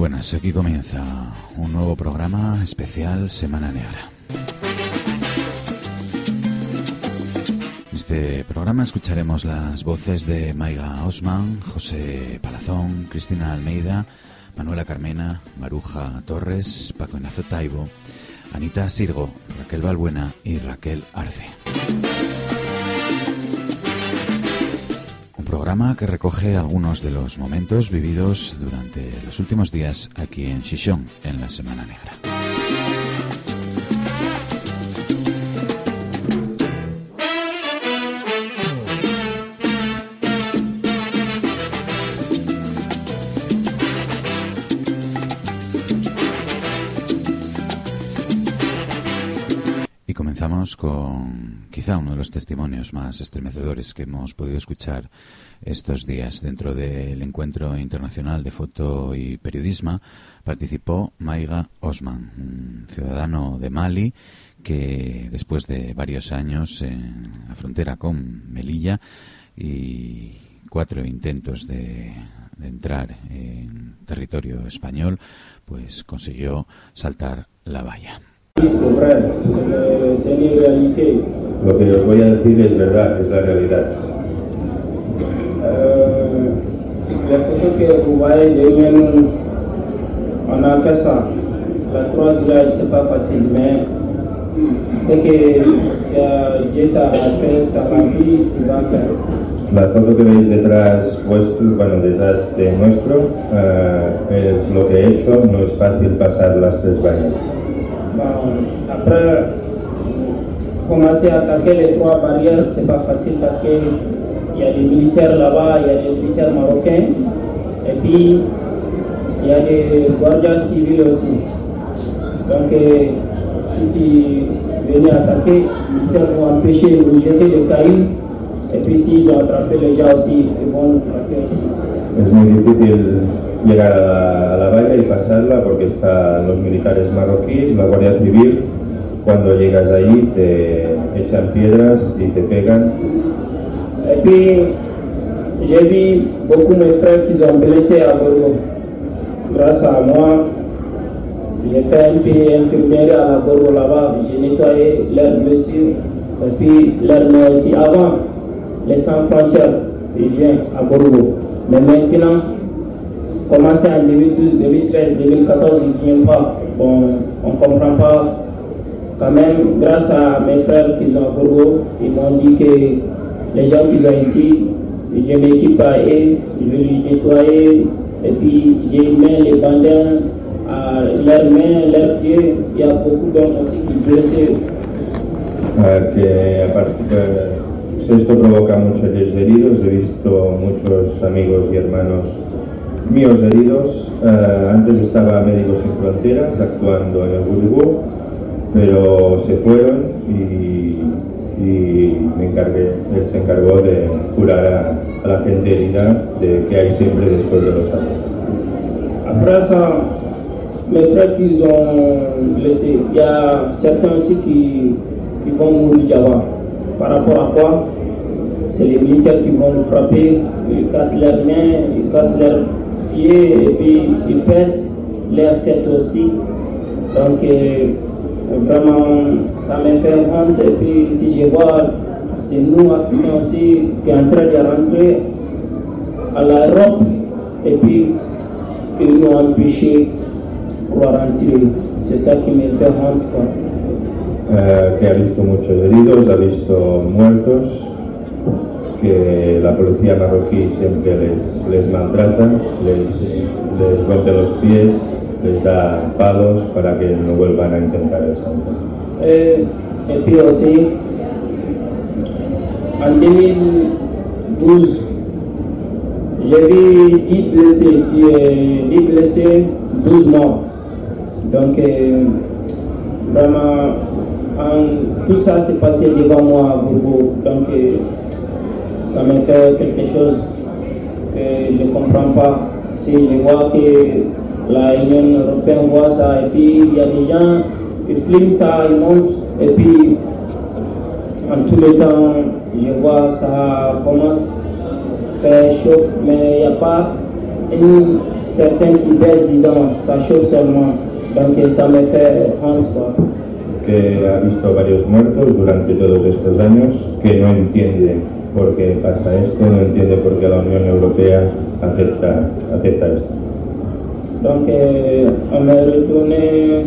buenas, aquí comienza un nuevo programa especial Semana Negra. En este programa escucharemos las voces de Maiga Osman, José Palazón, Cristina Almeida, Manuela Carmena, Maruja Torres, Paco Ignacio Taibo, Anita Sirgo, Raquel Balbuena y Raquel Arce. Un programa que recoge algunos de los momentos vividos durante los últimos días aquí en Xixón, en la Semana Negra. Comenzamos con quizá uno de los testimonios más estremecedores que hemos podido escuchar estos días. Dentro del Encuentro Internacional de Foto y Periodismo participó Maiga Osman, un ciudadano de Mali que después de varios años en la frontera con Melilla y 4 intentos de entrar en territorio español, pues consiguió saltar la valla. Sí, es verdad, es una realidad. Lo que os voy a decir es verdad, es la realidad. La foto que vous voyez de nous, on a fait ça. La 3 villages, c'est pas facile, mais c'est que Dieu t'a fait ta vie, tu vas faire. La foto que veis detrás vuestro, bueno, detrás de nuestro, es lo que he hecho. No es fácil pasar las 3 vallas. Bon, après, commencer à attaquer les 3 barrières, c'est pas facile parce que il y a des militaires là-bas, il y a des militaires marocains, et puis il y a des gardiens civils aussi. Donc, si tu venais attaquer, les militaires vont empêcher de jeter des cailloux, et puis s'ils ont attrapé les gens aussi, ils vont nous frapper aussi. Es muy difícil llegar a la valla y pasarla porque están los militares marroquíes, la Guardia Civil. Cuando llegas ahí te echan piedras y te pegan. Et puis j'ai vu beaucoup de mes frères qui sont blessés à Bordeaux. Grâce à moi, j'ai fait un peu d'infirmerie à Bordeaux là-bas. J'ai nettoyé leurs blessures et puis leurs mains aussi. Avant, les sans frontières, ils viennent à Bordeaux. Mais maintenant, commencé en 2012, 2013, 2014, ils ne viennent pas. Bon, on ne comprend pas. Quand même, grâce à mes frères qui sont à Bordeaux, ils m'ont dit que les gens qui sont ici, je m'équipe à eux, je vais les nettoyer, et puis j'ai mis les bandages à leurs mains, leurs pieds. Il y a beaucoup d'hommes aussi qui sont blessés. Esto provoca muchos heridos. He visto muchos amigos y hermanos míos heridos. Antes estaba Médicos Sin Fronteras actuando en el Burgú, pero se fueron y él se encargó de curar a la gente herida que hay siempre después de los ataques. Après ça, mes frères qui ont blessé, il y a certains aussi qui vont mourir là-bas. Par rapport à quoi? C'est les militaires qui vont nous frapper, ils cassent leurs mains, ils cassent leurs pieds et puis ils pèsent leur tête aussi. Donc vraiment, ça me fait honte. Et puis si je vois, c'est nous Africains aussi qui sont en train de rentrer à l'Europe et puis ils nous ont empêchés pour rentrer. C'est ça qui me fait honte, quoi. Que ha visto muchos heridos, ha visto muertos, que la policía marroquí siempre les maltrata, les rompe los pies, les da palos para que no vuelvan a intentar eso. Et puis aussi, en 2012, j'ai vu 10 blessés, 12 morts. Donc, vraiment, tout ça s'est passé devant moi à Bourgo. Donc, ça me fait quelque chose que je ne comprends pas. Si je vois que l'Union européenne voit ça, et puis il y a des gens, ils filment ça, ils montent, et puis en tout le temps, je vois ça commence à faire chauffe, mais il n'y a pas une certains qui baissent dedans, ça chauffe seulement. Donc ça me fait honte, quoi. Que ha visto varios muertos durante todos estos años, que no entiende por qué pasa esto, no entiende por qué la Unión Europea acepta esto. Donc on m'est retourné,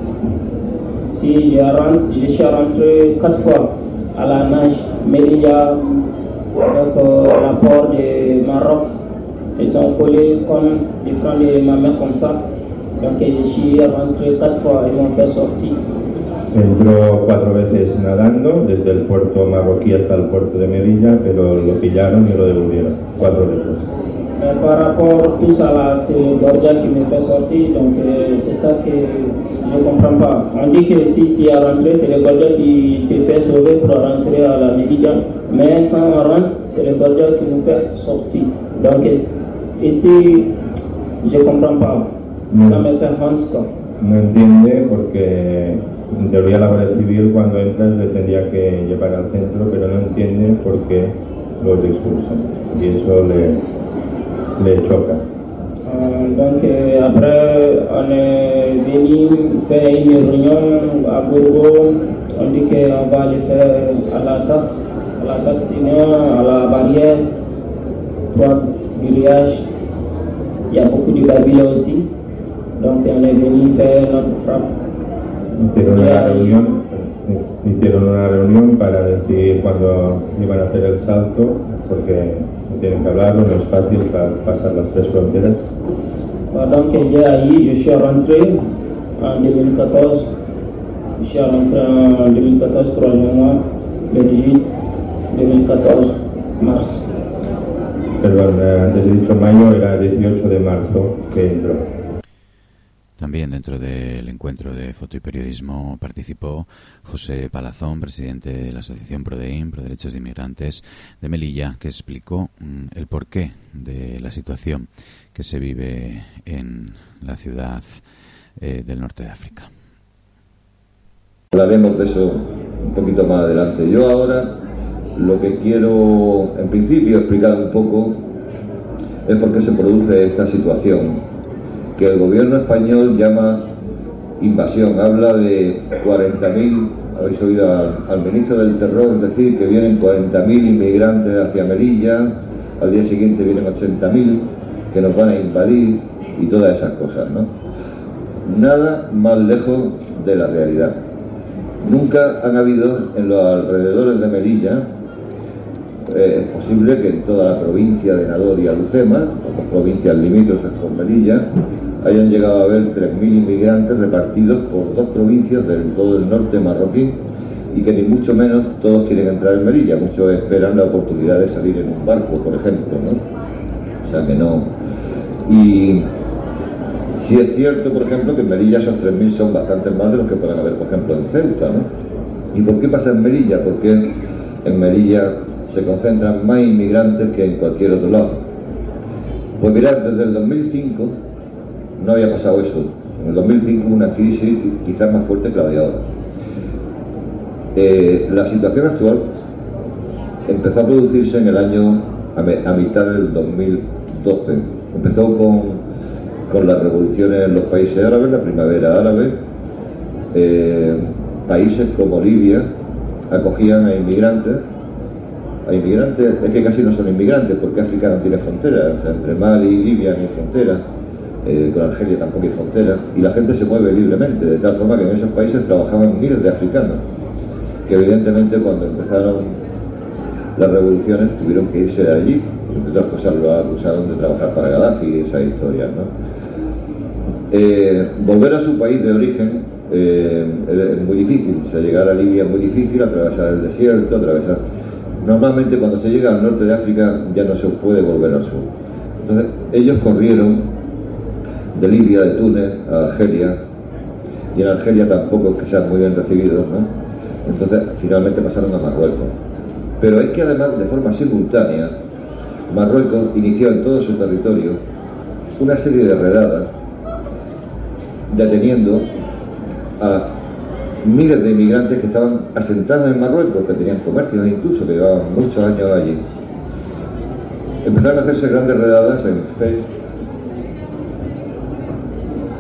si je suis rentré 4 fois à la nage, Melilla, donc la port de Maroc, ils sont collés comme des freins de ma main comme ça. Donc je suis rentré 4 fois, ils m'ont fait sortir. Entró 4 veces nadando, desde el puerto marroquí hasta el puerto de Melilla, pero lo pillaron y lo devolvieron, 4 veces. Mais par rapport tout ça là, c'est le gardien qui me fait sortir, donc c'est ça que je ne comprends pas. On dit que si tu es rentré, c'est le gardien qui te fait sauver pour rentrer à la Melilla, mais quand on rentre, c'est le gardien qui nous fait sortir. Donc ici, je ne comprends pas, ça me fait honte, quoi. No entiende porque en teoría la Guardia Civil cuando entras le tendría que llevar al centro, pero no entiende por qué los expulsan y eso le choca. Donc après on est venu faire une réunion à Bourgo, on dit qu'on va le faire à l'attaque sinon à la barrière, 3 grillages, il y a beaucoup de barbiers aussi, donc on est venu faire notre frappe. Hicieron una reunión para decidir cuándo iban a hacer el salto, porque tienen que hablarlo, no es fácil pasar las 3 fronteras. Donc je suis rentré en 2014, je suis rentré en 2014, 3 mois, le 18 2014, mars. Perdón, antes he dicho mayo, era 18 de marzo que entró. También dentro del encuentro de foto y periodismo participó José Palazón, presidente de la Asociación ProDeIN, Pro Derechos de Inmigrantes de Melilla, que explicó el porqué de la situación que se vive en la ciudad del norte de África. Hablaremos de eso un poquito más adelante. Yo ahora lo que quiero, en principio, explicar un poco es por qué se produce esta situación que el gobierno español llama invasión. Habla de 40.000, habéis oído al ministro del terror decir que vienen 40.000 inmigrantes hacia Melilla, al día siguiente vienen 80.000 que nos van a invadir y todas esas cosas, ¿no? Nada más lejos de la realidad. Nunca han habido en los alrededores de Melilla, es posible que en toda la provincia de Nador y Alucema, las provincias limítrofes con Melilla, hayan llegado a haber 3.000 inmigrantes repartidos por 2 provincias de todo el norte marroquí y que ni mucho menos todos quieren entrar en Melilla. Muchos esperan la oportunidad de salir en un barco, por ejemplo, ¿no? O sea que no. Y sí es cierto, por ejemplo, que en Melilla esos 3.000 son bastantes más de los que pueden haber, por ejemplo, en Ceuta, ¿no? ¿Y por qué pasa en Melilla? Porque en Melilla se concentran más inmigrantes que en cualquier otro lado. Pues mirad, desde el 2005 no había pasado eso. En el 2005 hubo una crisis quizás más fuerte que la de ahora. La situación actual empezó a producirse en el año a mitad del 2012. Empezó con las revoluciones en los países árabes, la primavera árabe. Países como Libia acogían a inmigrantes. Es que casi no son inmigrantes porque África no tiene fronteras, o sea, entre Mali y Libia no hay fronteras, con Argelia tampoco hay fronteras, y la gente se mueve libremente, de tal forma que en esos países trabajaban miles de africanos, que evidentemente cuando empezaron las revoluciones tuvieron que irse de allí, entre otras cosas lo acusaron de trabajar para Gaddafi y esas historias, ¿no? Volver a su país de origen es muy difícil, o sea, llegar a Libia es muy difícil, atravesar el desierto, Normalmente cuando se llega al norte de África ya no se puede volver al sur. Entonces ellos corrieron de Libia, de Túnez, a Argelia, y en Argelia tampoco es que sean muy bien recibidos, ¿no? Entonces finalmente pasaron a Marruecos. Pero es que además de forma simultánea Marruecos inició en todo su territorio una serie de redadas deteniendo a miles de inmigrantes que estaban asentados en Marruecos, que tenían comercios incluso, que llevaban muchos años allí. Empezaron a hacerse grandes redadas en Fez,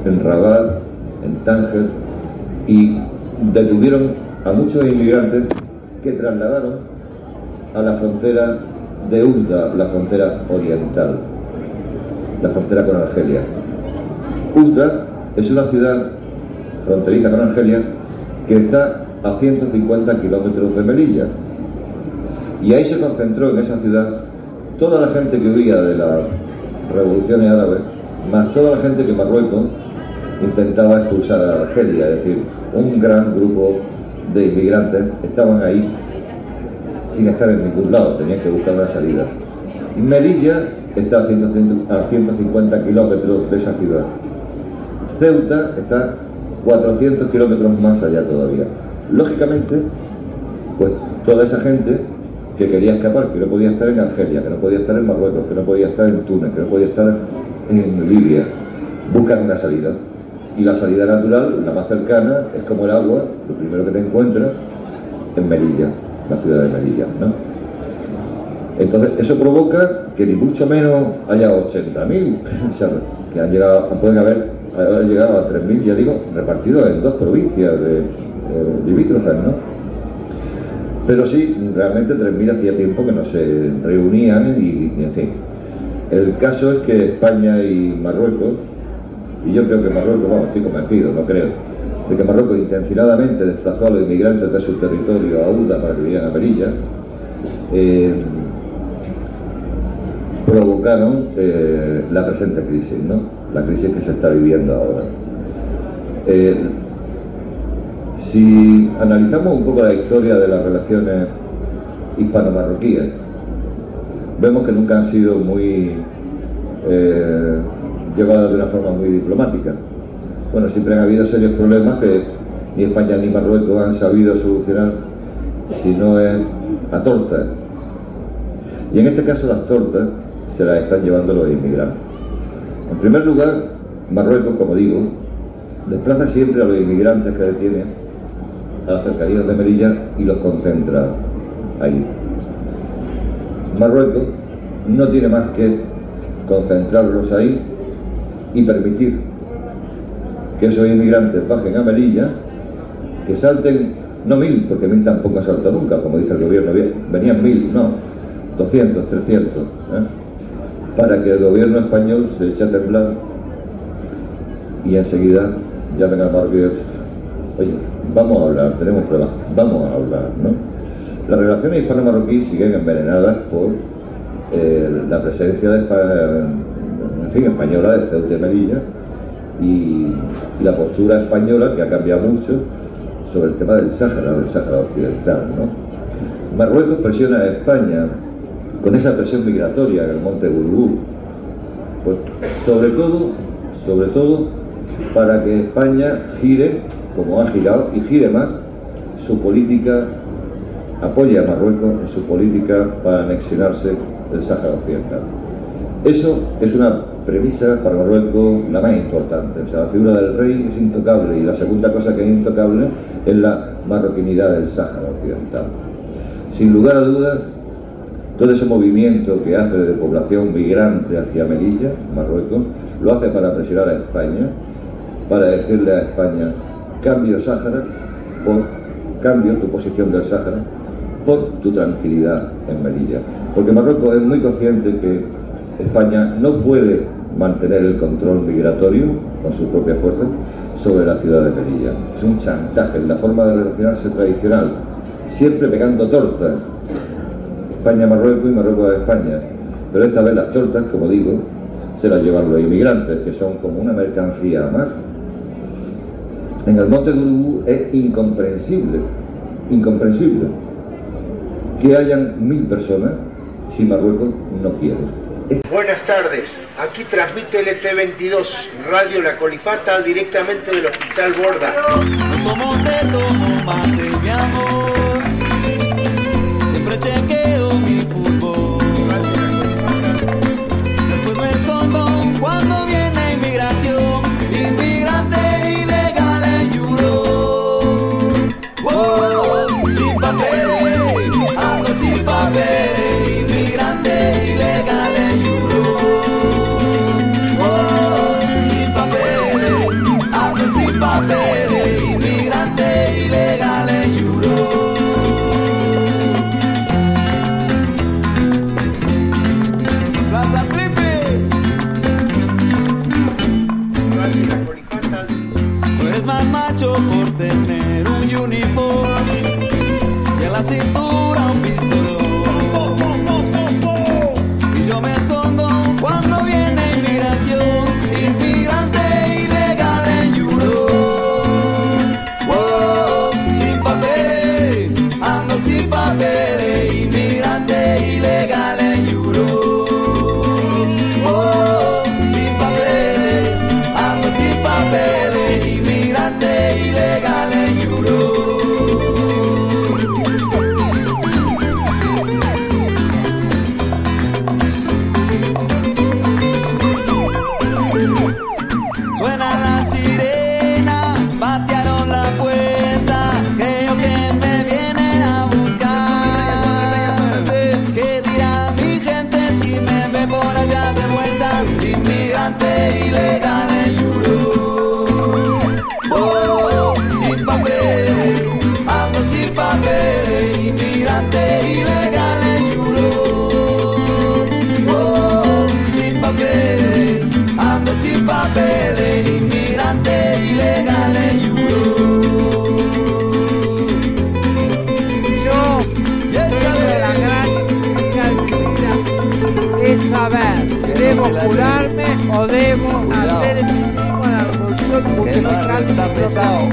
en Rabat, en Tánger, y detuvieron a muchos inmigrantes que trasladaron a la frontera de Oujda, la frontera oriental, la frontera con Argelia. Oujda es una ciudad fronteriza con Argelia que está a 150 kilómetros de Melilla, y ahí se concentró en esa ciudad toda la gente que huía de las revoluciones árabes, más toda la gente que Marruecos intentaba expulsar a Argelia. Es decir, un gran grupo de inmigrantes estaban ahí sin estar en ningún lado, tenían que buscar una salida. Y Melilla está a 150 kilómetros de esa ciudad. Ceuta está 400 kilómetros más allá todavía. Lógicamente, pues toda esa gente que quería escapar, que no podía estar en Argelia, que no podía estar en Marruecos, que no podía estar en Túnez, que no podía estar en Libia, buscan una salida. Y la salida natural, la más cercana, es como el agua, lo primero que te encuentras en Melilla, la ciudad de Melilla, ¿no? Entonces, eso provoca que ni mucho menos haya 80.000, o sea, que han llegado, pueden haber llegado a 3.000, ya digo, repartidos en 2 provincias limítrofes, ¿no? Pero sí, realmente 3.000 hacía tiempo que no se reunían y en fin. El caso es que España y Marruecos, y yo creo que Marruecos, vamos, estoy convencido, no creo, de que Marruecos intencionadamente desplazó a los inmigrantes de su territorio a Oujda para que vinieran a Melilla, provocaron la presente crisis, ¿no? La crisis que se está viviendo ahora. Si analizamos un poco la historia de las relaciones hispano-marroquíes, vemos que nunca han sido muy llevadas de una forma muy diplomática. Bueno, siempre han habido serios problemas que ni España ni Marruecos han sabido solucionar, si no es a tortas. Y en este caso las tortas se las están llevando los inmigrantes. En primer lugar, Marruecos, como digo, desplaza siempre a los inmigrantes que detienen a las cercanías de Melilla y los concentra ahí. Marruecos no tiene más que concentrarlos ahí y permitir que esos inmigrantes bajen a Melilla, que salten, no 1.000, porque 1.000 tampoco ha saltado nunca, como dice el gobierno, venían 1.000, no, 200, 300, para que el gobierno español se eche a temblar y enseguida llamen al marroquíes: oye, vamos a hablar, tenemos pruebas, vamos a hablar, ¿no? Las relaciones hispano-marroquíes siguen envenenadas por la presencia de española de Ceuta y Melilla y la postura española, que ha cambiado mucho sobre el tema del Sáhara Occidental, ¿no? Marruecos presiona a España con esa presión migratoria en el monte Gurugú, pues sobre todo para que España gire, como ha girado, y gire más su política, apoye a Marruecos en su política para anexionarse del Sáhara Occidental. Eso es una premisa para Marruecos la más importante. O sea, la figura del rey es intocable, y la segunda cosa que es intocable es la marroquinidad del Sáhara Occidental. Sin lugar a dudas, todo ese movimiento que hace de población migrante hacia Melilla, Marruecos, lo hace para presionar a España, para decirle a España: cambio Sáhara por cambio tu posición del Sáhara por tu tranquilidad en Melilla. Porque Marruecos es muy consciente que España no puede mantener el control migratorio con sus propias fuerzas sobre la ciudad de Melilla. Es un chantaje, en la forma de relacionarse tradicional, siempre pegando tortas. España a Marruecos y Marruecos a España. Pero esta vez las tortas, como digo, se las llevan los inmigrantes, que son como una mercancía más. En el monte Gurugú es incomprensible que hayan 1.000 personas si Marruecos no quiere. Buenas tardes, aquí transmite LT22, Radio La Colifata, directamente del Hospital Borda. Como te tomo mate, mi amor, siempre chequeo mi fútbol. Después me escondo cuando viene inmigración, inmigrante ilegal en Euro. Oh, sin papeles, ando sin papeles, inmigrante ilegal en Euro. Oh, sin papeles, la cintura un pistolón. Y yo me escondo cuando viene inmigración, inmigrante ilegal en Yuro. Oh, sin papeles, ando sin papeles, inmigrante ilegal en Yuro. Oh, sin papeles, ando sin papeles, inmigrante ilegal en Yuro. Suena la sirena, patearon la puerta, creo que me vienen a buscar. ¿Qué dirá mi gente si me ve por allá de vuelta? Inmigrante ilegal en Yuro. Oh, sin papeles, ando sin papeles, inmigrante ilegal en Yuro. Oh, sin papeles, ando sin papeles, inmigrante ilegal en Yuro. Yo Y tengo échale. la gran dificultad es saber si debo jurarme o debo hacer efectivo la revolución Que porque el no barrio cambio está mi pesado.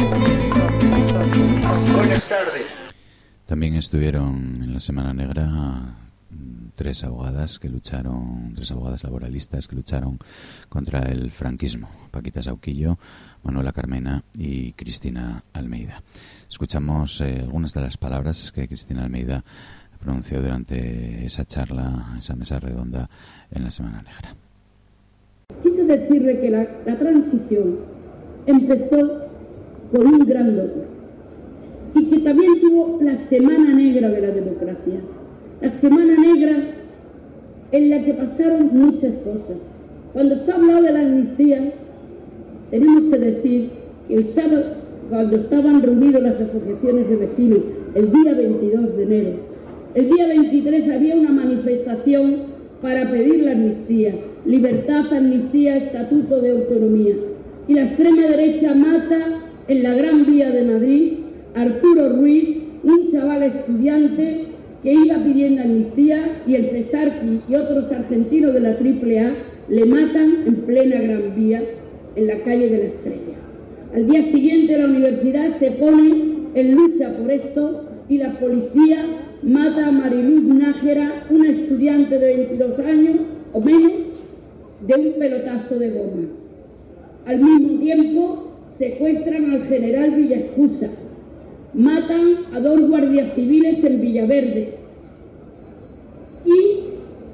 Buenas tardes. También estuvieron en la Semana Negra tres abogadas laboralistas que lucharon contra el franquismo: Paquita Sauquillo, Manuela Carmena y Cristina Almeida. Escuchamos algunas de las palabras que Cristina Almeida pronunció durante esa charla, esa mesa redonda en la Semana Negra. Quise decirle que la transición empezó con un gran logro y que también tuvo la Semana Negra de la democracia. La Semana Negra en la que pasaron muchas cosas. Cuando se ha hablado de la amnistía, tenemos que decir que el sábado, cuando estaban reunidos las asociaciones de vecinos, el día 22 de enero, el día 23 había una manifestación para pedir la amnistía, libertad, amnistía, estatuto de autonomía. Y la extrema derecha mata en la Gran Vía de Madrid a Arturo Ruiz, un chaval estudiante que iba pidiendo amnistía, y el Cesarqui y otros argentinos de la AAA le matan en plena Gran Vía, en la calle de la Estrella. Al día siguiente la universidad se pone en lucha por esto y la policía mata a Mariluz Nájera, una estudiante de 22 años o menos, de un pelotazo de goma. Al mismo tiempo secuestran al general Villascusa, matan a 2 guardias civiles en Villaverde y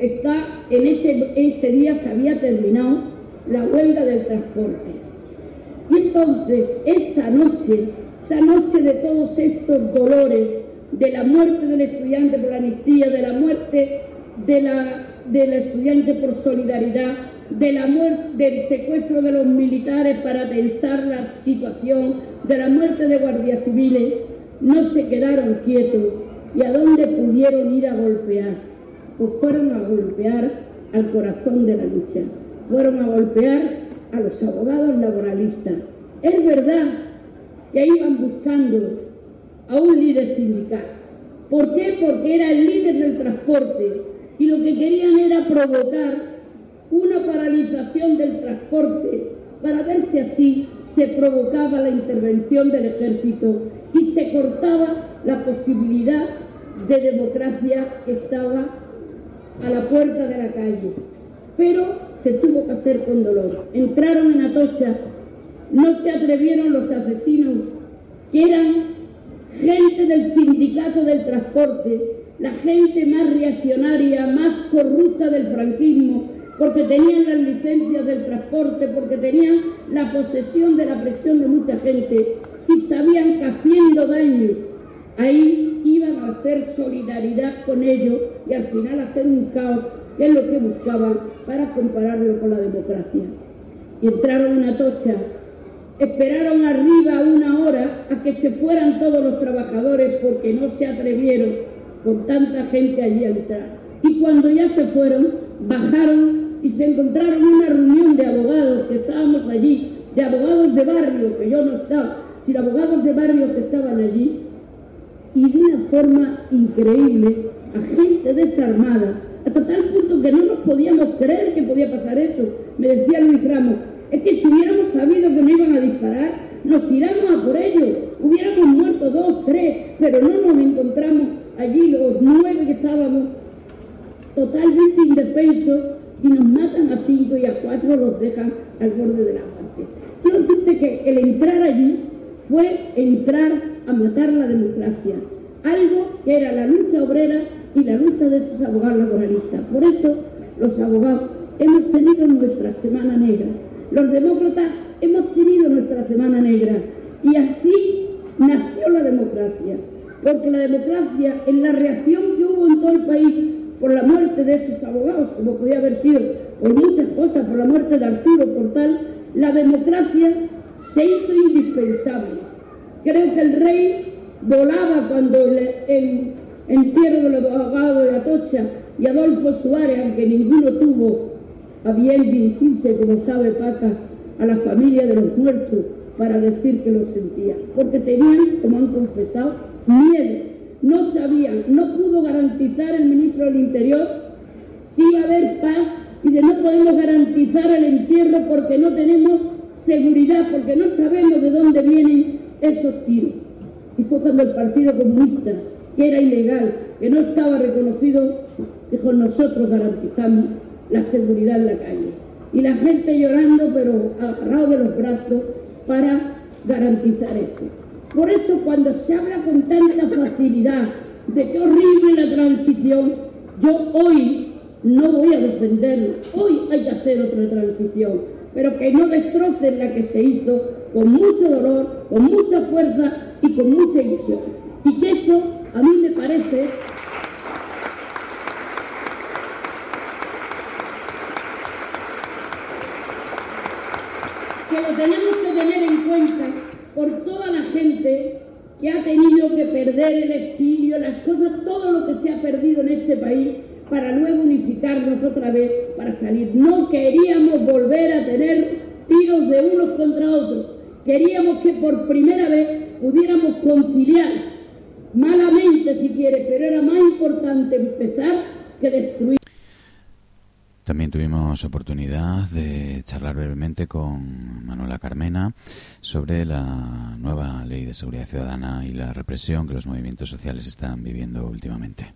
ese día se había terminado la huelga del transporte. Y entonces esa noche de todos estos dolores, de la muerte del estudiante por amnistía, de la muerte de la estudiante por solidaridad, de la muerte, del secuestro de los militares para tensar la situación, de la muerte de guardias civiles, no se quedaron quietos. ¿Y a dónde pudieron ir a golpear? Pues fueron a golpear al corazón de la lucha, fueron a golpear a los abogados laboralistas. Es verdad que ahí iban buscando a un líder sindical. ¿Por qué? Porque era el líder del transporte y lo que querían era provocar una paralización del transporte para ver si así se provocaba la intervención del ejército y se cortaba la posibilidad de democracia que estaba a la puerta de la calle. Pero se tuvo que hacer con dolor. Entraron en Atocha, no se atrevieron los asesinos, que eran gente del sindicato del transporte, la gente más reaccionaria, más corrupta del franquismo, porque tenían las licencias del transporte, porque tenían la posesión de la presión de mucha gente y sabían que haciendo daño ahí iban a hacer solidaridad con ellos y al final hacer un caos, que es lo que buscaban para compararlo con la democracia. Y entraron en Atocha, esperaron arriba 1 hora a que se fueran todos los trabajadores porque no se atrevieron con tanta gente allí a entrar. Y cuando ya se fueron, bajaron y se encontraron una reunión de abogados que estábamos allí, de abogados de barrio, que yo no estaba, sino abogados de barrio que estaban allí, y de una forma increíble a gente desarmada, hasta tal punto que no nos podíamos creer que podía pasar eso. Me decía Luis Ramos, es que si hubiéramos sabido que no iban a disparar, nos tiramos a por ellos, hubiéramos muerto 2, 3, pero no nos encontramos allí los 9 que estábamos totalmente indefensos y nos matan a 5 y a 4 los dejan al borde de la muerte. Quiero decirte que el entrar allí fue entrar a matar la democracia, algo que era la lucha obrera y la lucha de estos abogados laboralistas. Por eso los abogados hemos tenido nuestra semana negra, los demócratas hemos tenido nuestra semana negra, y así nació la democracia, porque la democracia, en la reacción que hubo en todo el país por la muerte de esos abogados, como podía haber sido por muchas cosas, por la muerte de Arturo Portal, la democracia se hizo indispensable. Creo que el rey volaba cuando el entierro de los abogados de Atocha y Adolfo Suárez, aunque ninguno tuvo a bien dirigirse, como sabe Paca, a la familia de los muertos para decir que lo sentía, porque tenían, como han confesado, miedo, no sabían, no pudo garantizar el ministro del Interior si iba a haber paz, y de no podemos garantizar el entierro porque no tenemos seguridad, porque no sabemos de dónde vienen esos tiros. Y fue cuando el Partido Comunista, que era ilegal, que no estaba reconocido, dijo: nosotros garantizamos la seguridad en la calle. Y la gente llorando, pero agarrado de los brazos para garantizar eso. Por eso, cuando se habla con tanta facilidad de qué horrible la transición, yo hoy no voy a defenderlo. Hoy hay que hacer otra transición, pero que no destrocen la que se hizo con mucho dolor, con mucha fuerza y con mucha ilusión. Y que eso, a mí me parece que lo tenemos que tener en cuenta por toda la gente que ha tenido que perder el exilio, las cosas, todo lo que se ha perdido en este país, para luego unificarnos otra vez, para salir. No queríamos volver a tener tiros de unos contra otros. Queríamos que por primera vez pudiéramos conciliar, malamente si quiere, pero era más importante empezar que destruir. También tuvimos oportunidad de charlar brevemente con Manuela Carmena sobre la nueva Ley de Seguridad Ciudadana y la represión que los movimientos sociales están viviendo últimamente.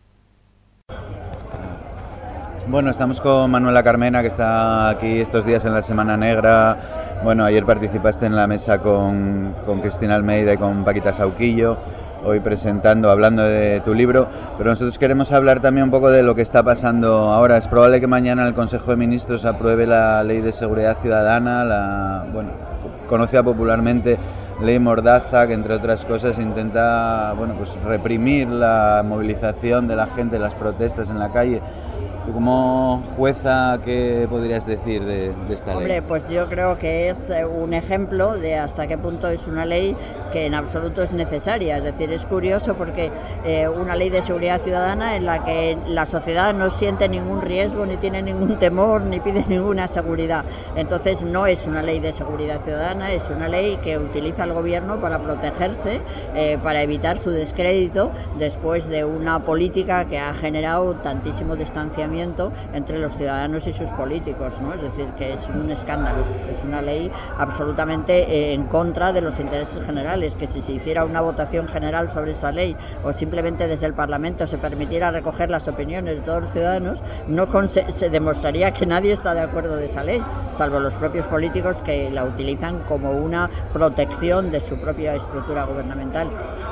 Bueno, estamos con Manuela Carmena, que está aquí estos días en la Semana Negra. Bueno, ayer participaste en la mesa con Cristina Almeida y con Paquita Sauquillo, hoy hablando de tu libro, pero nosotros queremos hablar también un poco de lo que está pasando ahora. Es probable que mañana el Consejo de Ministros apruebe la Ley de Seguridad Ciudadana, conocida popularmente Ley Mordaza, que entre otras cosas intenta reprimir la movilización de la gente, las protestas en la calle. Tú, como jueza, ¿qué podrías decir de esta ley? Hombre, pues yo creo que es un ejemplo de hasta qué punto es una ley que en absoluto es necesaria. Es decir, es curioso porque una ley de seguridad ciudadana en la que la sociedad no siente ningún riesgo, ni tiene ningún temor, ni pide ninguna seguridad. Entonces no es una ley de seguridad ciudadana, es una ley que utiliza el gobierno para protegerse, para evitar su descrédito después de una política que ha generado tantísimo distanciamiento entre los ciudadanos y sus políticos, ¿no? Es decir, que es un escándalo, es una ley absolutamente en contra de los intereses generales, que si se hiciera una votación general sobre esa ley o simplemente desde el Parlamento se permitiera recoger las opiniones de todos los ciudadanos, se demostraría que nadie está de acuerdo de esa ley, salvo los propios políticos que la utilizan como una protección de su propia estructura gubernamental.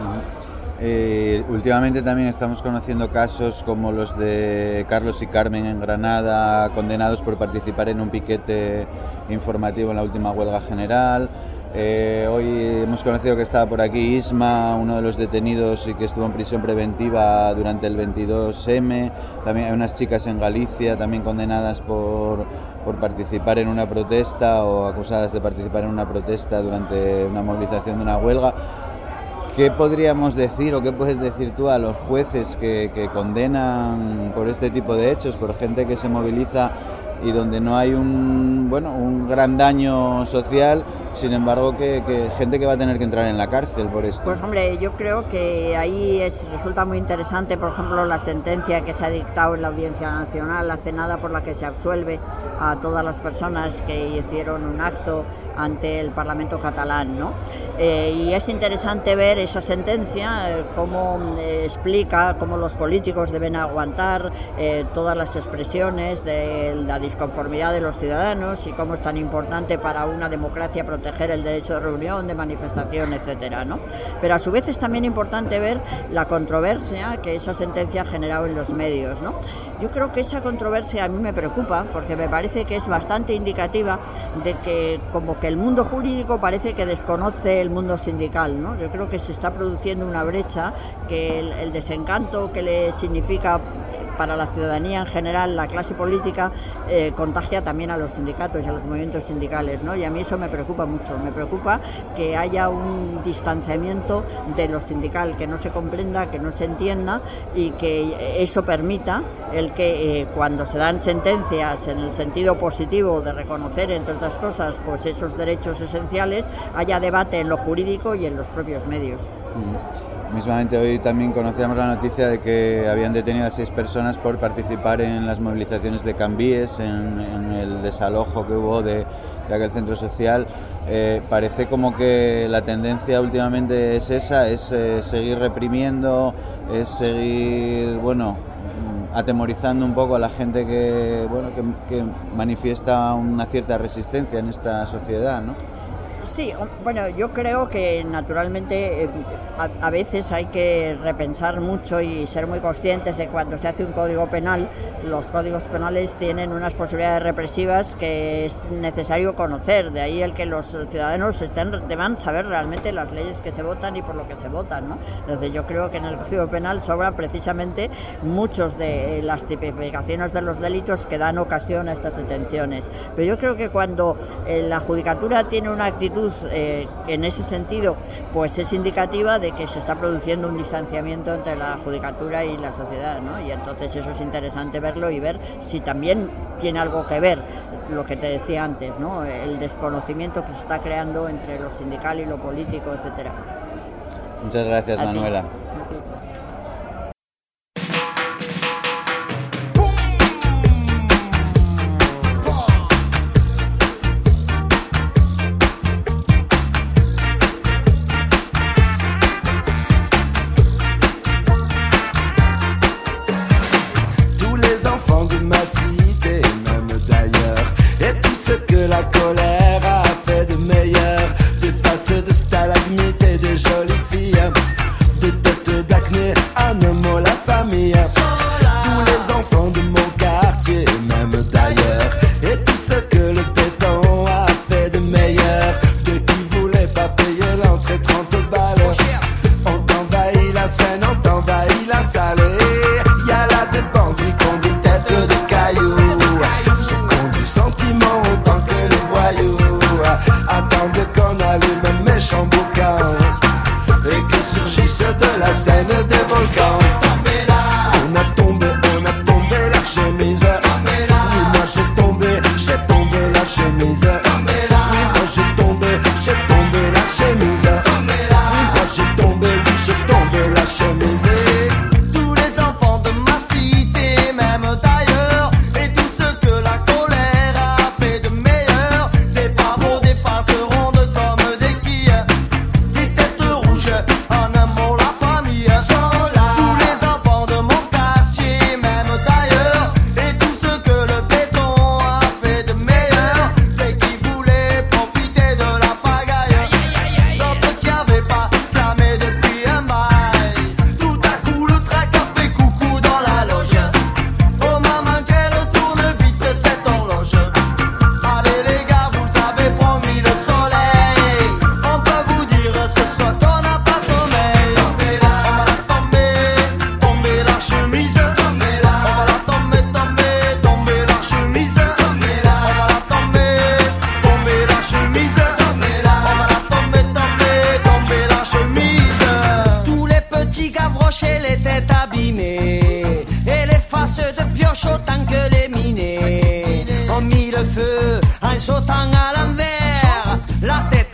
Últimamente también estamos conociendo casos como los de Carlos y Carmen en Granada, condenados por participar en un piquete informativo en la última huelga general. Hoy hemos conocido que estaba por aquí Isma, uno de los detenidos y que estuvo en prisión preventiva durante el 22M. También hay unas chicas en Galicia también condenadas por participar en una protesta o acusadas de participar en una protesta durante una movilización de una huelga. ¿Qué podríamos decir o qué puedes decir tú a los jueces que condenan por este tipo de hechos, por gente que se moviliza y donde no hay un gran daño social, sin embargo, que gente que va a tener que entrar en la cárcel por esto. Pues hombre, yo creo que ahí resulta muy interesante, por ejemplo, la sentencia que se ha dictado en la Audiencia Nacional hace nada, por la que se absuelve a todas las personas que hicieron un acto ante el Parlamento catalán, ¿no? Y es interesante ver esa sentencia, cómo explica cómo los políticos deben aguantar todas las expresiones de la disconformidad de los ciudadanos y cómo es tan importante para una democracia proteger el derecho de reunión, de manifestación, etcétera, ¿no? Pero a su vez es también importante ver la controversia que esa sentencia ha generado en los medios, ¿no? Yo creo que esa controversia a mí me preocupa porque me parece que es bastante indicativa de que como que el mundo jurídico parece que desconoce el mundo sindical, ¿no? Yo creo que se está produciendo una brecha, que el desencanto que le significa para la ciudadanía en general la clase política contagia también a los sindicatos y a los movimientos sindicales, ¿no? Y a mí eso me preocupa mucho, me preocupa que haya un distanciamiento de lo sindical, que no se comprenda, que no se entienda y que eso permita el que cuando se dan sentencias en el sentido positivo de reconocer, entre otras cosas, pues esos derechos esenciales, haya debate en lo jurídico y en los propios medios. Mismamente hoy también conocíamos la noticia de que habían detenido a 6 personas por participar en las movilizaciones de Cambies, en el desalojo que hubo de aquel centro social. Parece como que la tendencia últimamente es esa, es seguir reprimiendo, es seguir, atemorizando un poco a la gente que manifiesta una cierta resistencia en esta sociedad, ¿no? Sí, bueno, yo creo que naturalmente a veces hay que repensar mucho y ser muy conscientes de que cuando se hace un código penal, los códigos penales tienen unas posibilidades represivas que es necesario conocer. De ahí el que los ciudadanos deban saber realmente las leyes que se votan y por lo que se votan, ¿no? Entonces yo creo que en el código penal sobran precisamente muchos de las tipificaciones de los delitos que dan ocasión a estas detenciones. Pero yo creo que cuando la judicatura tiene una actitud en ese sentido, pues es indicativa de que se está produciendo un distanciamiento entre la judicatura y la sociedad, ¿no? Y entonces eso es interesante verlo y ver si también tiene algo que ver lo que te decía antes, ¿no? El desconocimiento que se está creando entre lo sindical y lo político, etcétera. Muchas gracias, Manuela. Un sautant à l'envers, la tête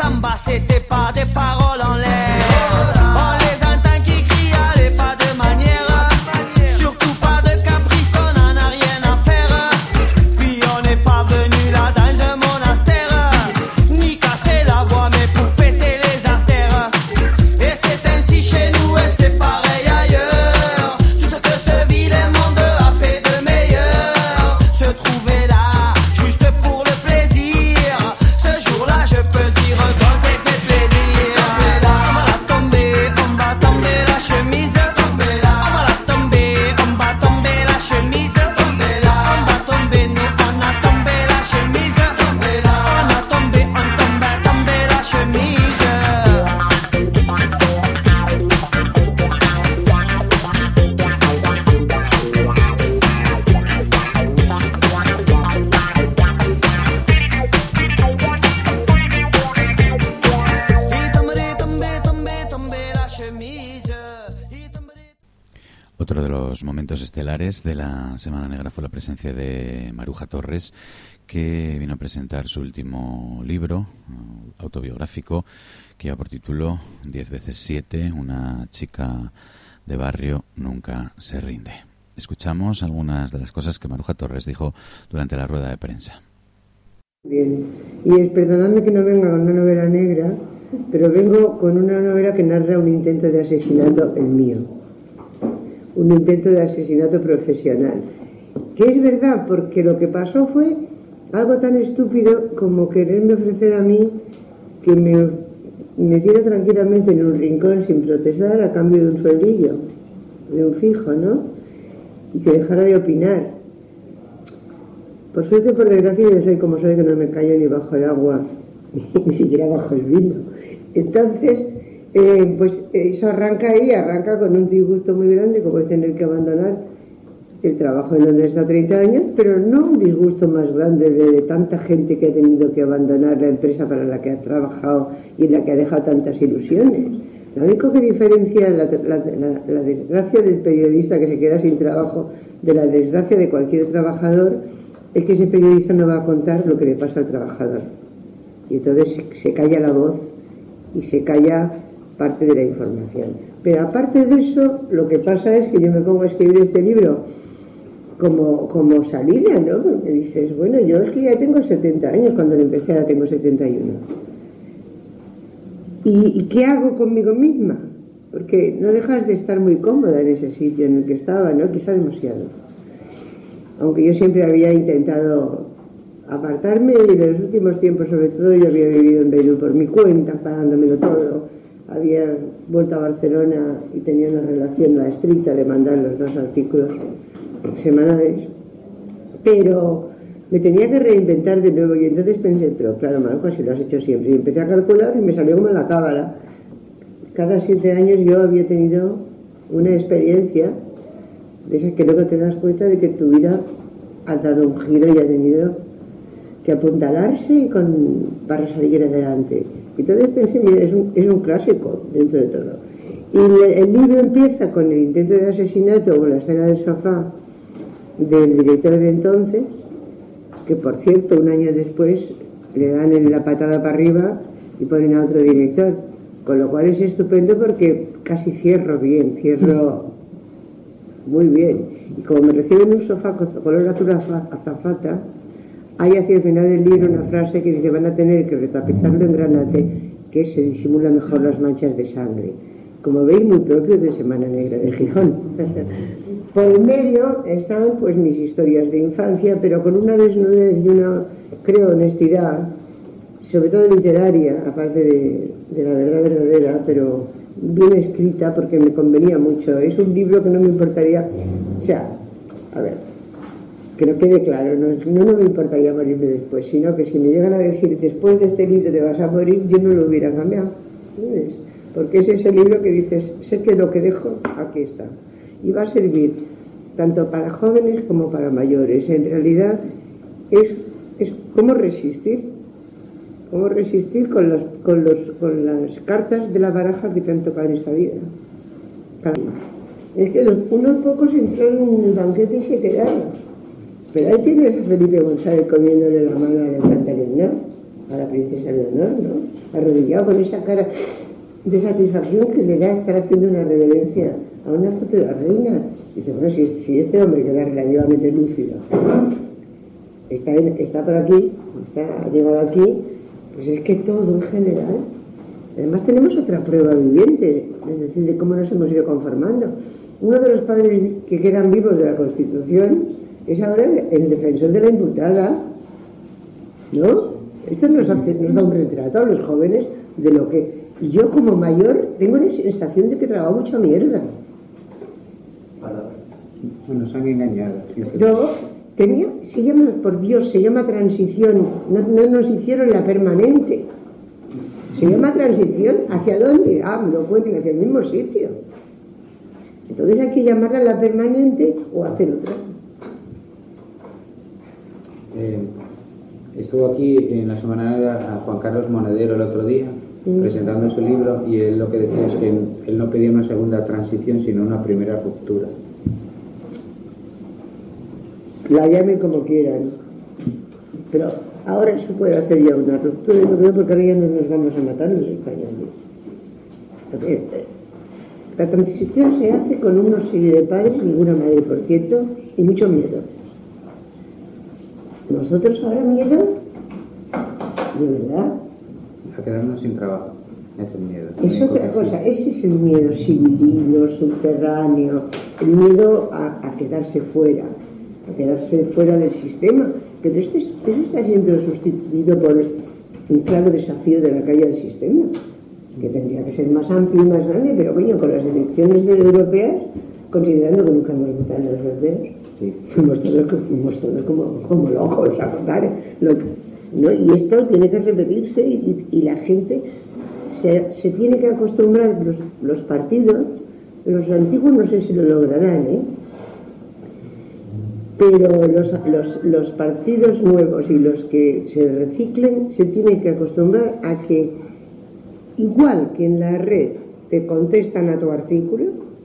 Otro de los momentos estelares de la Semana Negra fue la presencia de Maruja Torres, que vino a presentar su último libro autobiográfico, que lleva por título 10 veces 7, una chica de barrio nunca se rinde. Escuchamos algunas de las cosas que Maruja Torres dijo durante la rueda de prensa. Bien, y perdonadme que no venga con una novela negra, pero vengo con una novela que narra un intento de asesinato, el mío. Un intento de asesinato profesional. Que es verdad, porque lo que pasó fue algo tan estúpido como quererme ofrecer a mí que me metiera tranquilamente en un rincón sin protestar a cambio de un sueldillo, de un fijo, ¿no? Y que dejara de opinar. Por suerte, por desgracia, yo soy como soy, que no me callo ni bajo el agua, ni siquiera bajo el vino. Entonces, pues eso arranca ahí, arranca con un disgusto muy grande, como es tener que abandonar el trabajo en donde está 30 años, pero no un disgusto más grande de tanta gente que ha tenido que abandonar la empresa para la que ha trabajado y en la que ha dejado tantas ilusiones. Lo único que diferencia la desgracia del periodista que se queda sin trabajo de la desgracia de cualquier trabajador es que ese periodista no va a contar lo que le pasa al trabajador. Y entonces se calla la voz y se calla parte de la información. Pero aparte de eso, lo que pasa es que yo me pongo a escribir este libro como salida, ¿no? Porque dices, bueno, yo es que ya tengo 70 años, cuando lo empecé ahora tengo 71. ¿Y qué hago conmigo misma? Porque no dejas de estar muy cómoda en ese sitio en el que estaba, ¿no? Quizá demasiado. Aunque yo siempre había intentado apartarme, y en los últimos tiempos, sobre todo, yo había vivido en Beirut por mi cuenta, pagándomelo todo. Había vuelto a Barcelona y tenía una relación la estricta de mandar los 2 artículos semanales, pero me tenía que reinventar de nuevo, y entonces pensé, pero claro, Marco, si lo has hecho siempre, y empecé a calcular y me salió como la cábala. Cada 7 años yo había tenido una experiencia de esas que luego te das cuenta de que tu vida ha dado un giro y ha tenido que apuntalarse para salir adelante. Entonces pensé, mira, es un clásico dentro de todo. Y el libro empieza con el intento de asesinato, con la escena del sofá del director de entonces, que por cierto, un año después le dan la patada para arriba y ponen a otro director. Con lo cual es estupendo porque casi cierro muy bien. Y como me reciben un sofá con color azul azafata, hay hacia el final del libro una frase que dice: van a tener que retapizarlo en granate, que se disimula mejor las manchas de sangre. Como veis, muy propio de Semana Negra de Gijón. Por el medio están pues mis historias de infancia, pero con una desnudez y una, creo, honestidad, sobre todo literaria, aparte de la verdad verdadera, pero bien escrita porque me convenía mucho. Es un libro que no me importaría, o sea, a ver, que no quede claro, no me importaría morirme después, sino que si me llegan a decir después de este libro te vas a morir, yo no lo hubiera cambiado, ¿sabes? Porque es ese libro que dices, sé que lo que dejo aquí está, y va a servir tanto para jóvenes como para mayores. En realidad es cómo resistir con las cartas de la baraja que te han tocado en esta vida. Es que unos pocos entraron en el banquete y se quedaron. Pero ahí tienes a Felipe González comiéndole la mano a la infanta Leonor, a la princesa Leonor, ¿no? Arrodillado con esa cara de satisfacción que le da estar haciendo una reverencia a una futura reina. Dice, bueno, si este hombre queda relativamente lúcido, está por aquí, ha llegado aquí, pues es que todo en general. Además tenemos otra prueba viviente, es decir, de cómo nos hemos ido conformando. Uno de los padres que quedan vivos de la Constitución es ahora el defensor de la imputada, ¿no? Esto nos da un retrato a los jóvenes de lo que... Y yo como mayor tengo la sensación de que trabajo mucha mierda. Nos han engañado. Por Dios, se llama transición, no nos hicieron la permanente. Se llama transición, ¿hacia dónde? No pueden, hacia el mismo sitio. Entonces hay que llamarla la permanente o hacer otra. Estuvo aquí en la Semana Negra a Juan Carlos Monedero el otro día, presentando su libro, y él lo que decía es que él no pedía una segunda transición, sino una primera ruptura. La llamen como quieran, pero ahora se puede hacer ya una ruptura, yo creo, porque ahora ya no nos vamos a matar los españoles. Porque la transición se hace con unos de padres, ninguna madre, por cierto, y mucho miedo. ¿Nosotros ahora miedo? ¿De verdad? A quedarnos sin trabajo. Es el miedo. Es otra cosa, ese es el miedo civilino, subterráneo, el miedo a quedarse fuera del sistema. Pero eso está siendo sustituido por un claro desafío de la calle del sistema, que tendría que ser más amplio y más grande, pero coño, con las elecciones europeas, considerando que nunca hemos votado en los europeos, sí, fuimos todos como locos a votar, ¿no? Y esto tiene que repetirse y la gente se tiene que acostumbrar, los partidos, los antiguos no sé si lo lograrán, pero los partidos nuevos y los que se reciclen se tienen que acostumbrar a que, igual que en la red te contestan a tu artículo,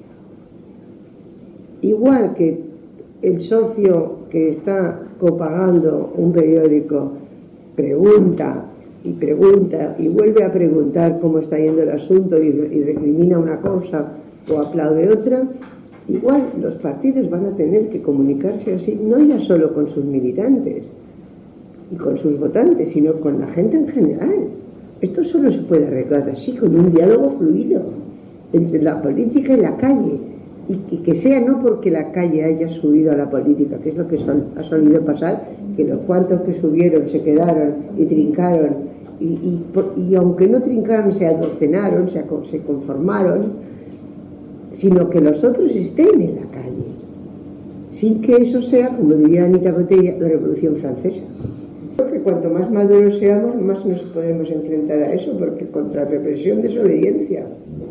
igual que el socio que está copagando un periódico pregunta y vuelve a preguntar cómo está yendo el asunto y recrimina una cosa o aplaude otra, igual los partidos van a tener que comunicarse así, no ya solo con sus militantes y con sus votantes, sino con la gente en general. Esto solo se puede arreglar así, con un diálogo fluido entre la política y la calle, y que sea no porque la calle haya subido a la política, que es lo que ha solido pasar, que los cuantos que subieron se quedaron y trincaron, y aunque no trincaron se adocenaron, se conformaron, sino que los otros estén en la calle, sin que eso sea, como diría Anita Botella, la Revolución Francesa. Creo que cuanto más maduros seamos, más nos podemos enfrentar a eso, porque contra represión, desobediencia.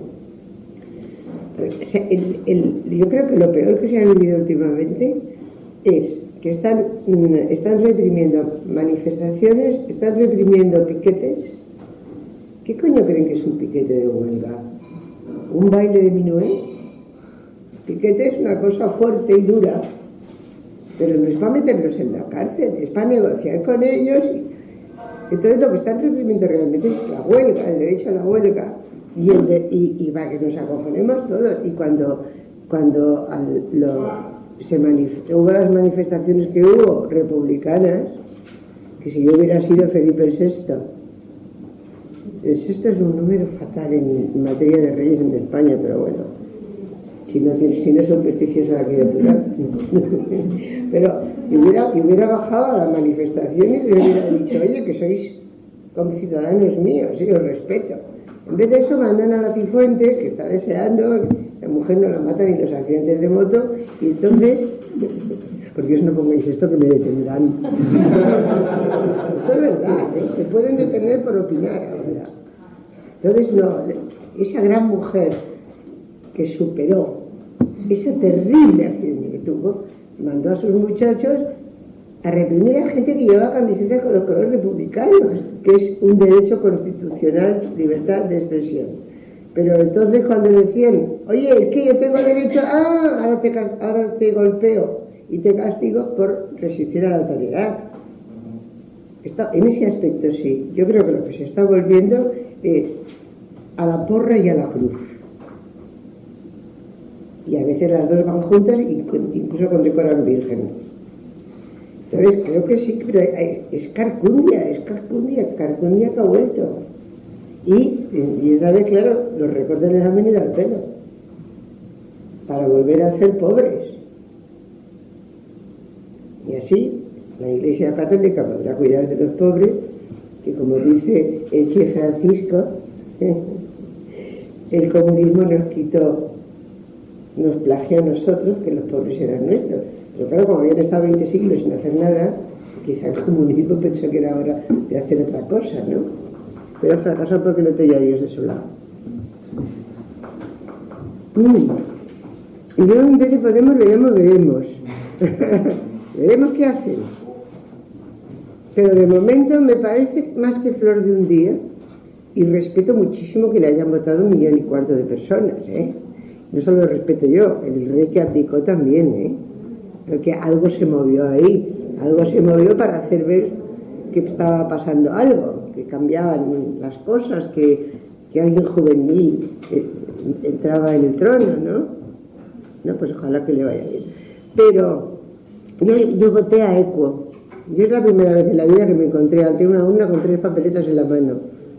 Yo creo que lo peor que se ha vivido últimamente es que están reprimiendo manifestaciones, están reprimiendo piquetes. ¿Qué coño creen que es un piquete de huelga? ¿Un baile de minué? Piquete es una cosa fuerte y dura, pero no es para meterlos en la cárcel, es para negociar con ellos. Entonces lo que están reprimiendo realmente es la huelga, el derecho a la huelga, y para que nos acojonemos todos. Y cuando hubo las manifestaciones que hubo republicanas, que si yo hubiera sido Felipe VI, el sexto es un número fatal en materia de reyes en España, pero bueno, si no es supersticiosa la criatura. Pero hubiera bajado a las manifestaciones y le hubiera dicho, oye, que sois como ciudadanos míos, y os respeto. En vez de eso mandan a la Cifuentes, que está deseando, la mujer no la mata ni los accidentes de moto, y entonces, porque os no pongáis esto que me detendrán. Esto es verdad, te pueden detener por opinar ahora. Entonces no, esa gran mujer que superó esa terrible accidente que tuvo, mandó a sus muchachos a reprimir a gente que llevaba camisetas con los colores republicanos, que es un derecho constitucional, libertad de expresión. Pero entonces cuando le decían, oye, es que yo tengo derecho, ahora te golpeo y te castigo por resistir a la autoridad. En ese aspecto sí, yo creo que lo que se está volviendo es a la porra y a la cruz. Y a veces las dos van juntas, incluso condecoran vírgenes. Entonces creo que sí, pero es Carcundia que ha vuelto. Y esta vez, claro, los recortes les han venido al pelo para volver a ser pobres. Y así la Iglesia Católica podrá cuidar de los pobres, que como dice el Che Francisco, el comunismo nos plagió a nosotros, que los pobres eran nuestros. Pero claro, como habían estado 20 siglos sin hacer nada, quizá el comunismo pensó que era hora de hacer otra cosa, ¿no? Pero fracasó porque no tenía a Dios de su lado. Y yo en vez de Podemos veremos. Veremos qué hacen. Pero de momento me parece más que flor de un día Y respeto muchísimo que le hayan votado 1,25 millones de personas, ¿eh? No solo lo respeto yo, el rey que abdicó también, ¿eh? Porque algo se movió ahí, algo se movió para hacer ver que estaba pasando algo, que cambiaban las cosas, que alguien juvenil entraba en el trono, ¿no? No, pues ojalá que le vaya bien. Pero yo voté a Equo. Yo es la primera vez en la vida que me encontré ante una urna con 3 papeletas en la mano.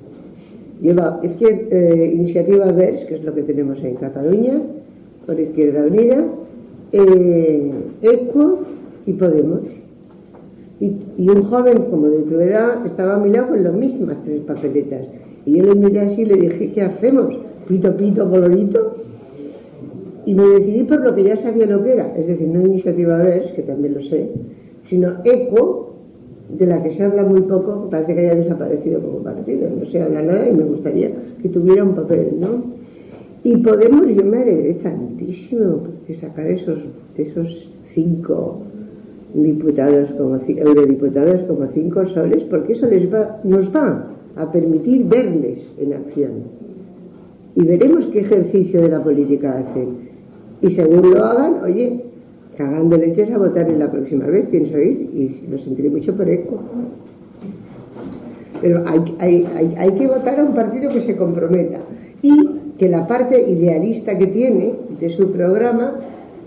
Iniciativa Verds, que es lo que tenemos en Cataluña, por Izquierda Unida, Equo y Podemos. Y un joven como de tu edad estaba a mi lado con las mismas 3 papeletas. Y yo le miré así y le dije, ¿qué hacemos? Pito, pito, colorito. Y me decidí por lo que ya sabía lo que era. Es decir, no Iniciativa Verds, que también lo sé, sino Equo, de la que se habla muy poco, parece que haya desaparecido como partido. No se habla nada y me gustaría que tuviera un papel, ¿no? Y Podemos, yo me alegré tantísimo de sacar esos 5 diputados, eurodiputados como 5 soles, porque eso nos va a permitir verles en acción. Y veremos qué ejercicio de la política hacen. Y según lo hagan, oye, cagando leches a votar en la próxima vez, pienso ir, y lo sentiré mucho por Equo. Pero hay que votar a un partido que se comprometa y que la parte idealista que tiene de su programa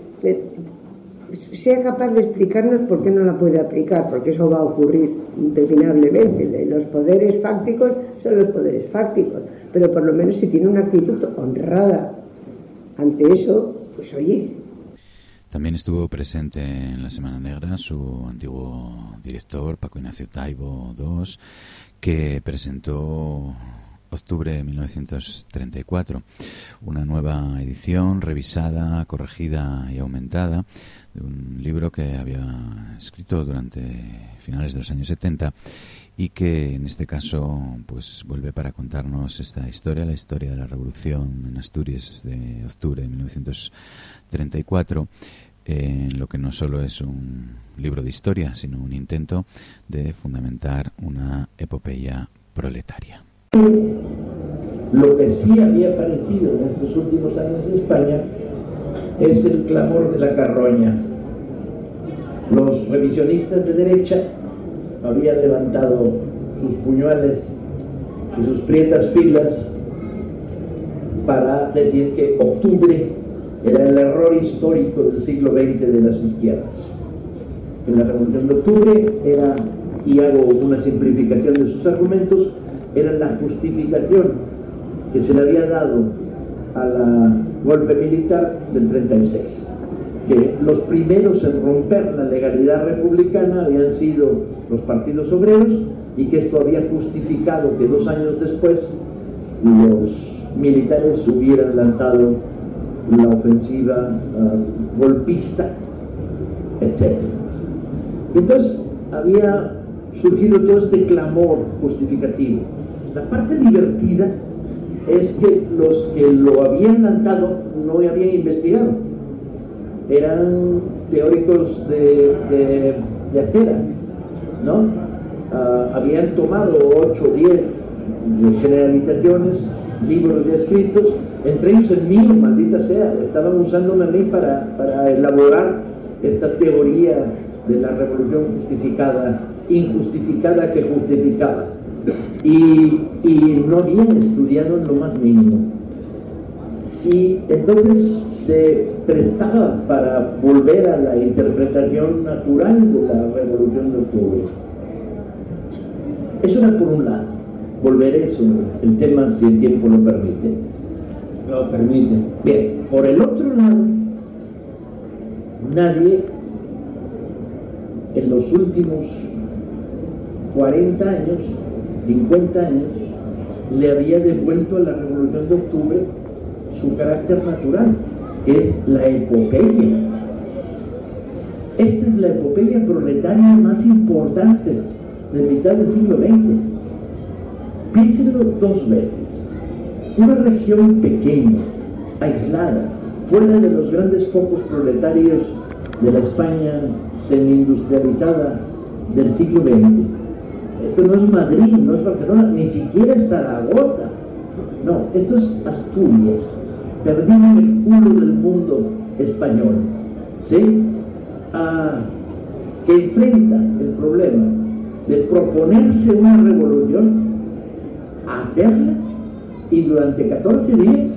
sea capaz de explicarnos por qué no la puede aplicar, porque eso va a ocurrir impepinablemente. Los poderes fácticos son los poderes fácticos, pero por lo menos si tiene una actitud honrada ante eso, pues oye. También estuvo presente en la Semana Negra su antiguo director, Paco Ignacio Taibo II, que presentó octubre de 1934, una nueva edición revisada, corregida y aumentada de un libro que había escrito durante finales de los años 70 y que en este caso pues vuelve para contarnos esta historia, la historia de la revolución en Asturias de octubre de 1934, en lo que no solo es un libro de historia, sino un intento de fundamentar una epopeya proletaria. Lo que sí había aparecido en estos últimos años en España es el clamor de la carroña. Los revisionistas de derecha habían levantado sus puñales y sus prietas filas para decir que octubre era el error histórico del siglo XX de las izquierdas. En la Revolución de Octubre era, y hago una simplificación de sus argumentos, era la justificación que se le había dado al golpe militar del 36, que los primeros en romper la legalidad republicana habían sido los partidos obreros y que esto había justificado que 2 años después los militares hubieran lanzado la ofensiva golpista, etc. Entonces había surgido todo este clamor justificativo. La parte divertida es que los que lo habían lanzado no habían investigado, eran teóricos de acera, ¿no? Habían tomado 8 o 10 generalizaciones, libros ya escritos, entre ellos el mío, maldita sea, estaban usándome a mí para elaborar esta teoría de la revolución justificada, injustificada que justificaba, y no habían estudiado en lo más mínimo, y entonces se prestaba para volver a la interpretación natural de la revolución de octubre. Eso era por un lado. Volveré sobre el tema si el tiempo lo permite. Lo permite. Bien, por el otro lado, nadie en los últimos 40 años, 50 años, le había devuelto a la Revolución de Octubre su carácter natural, que es la epopeya. Esta es la epopeya proletaria más importante de mitad del siglo XX. Piénsenlo 2 veces. Una región pequeña, aislada, fuera de los grandes focos proletarios de la España semi-industrializada del siglo XX, esto no es Madrid, no es Barcelona, ni siquiera es Zaragoza. No, esto es Asturias. Perdimos el culo del mundo español, ¿sí? Que enfrenta el problema de proponerse una revolución, hacerla, y durante 14 días,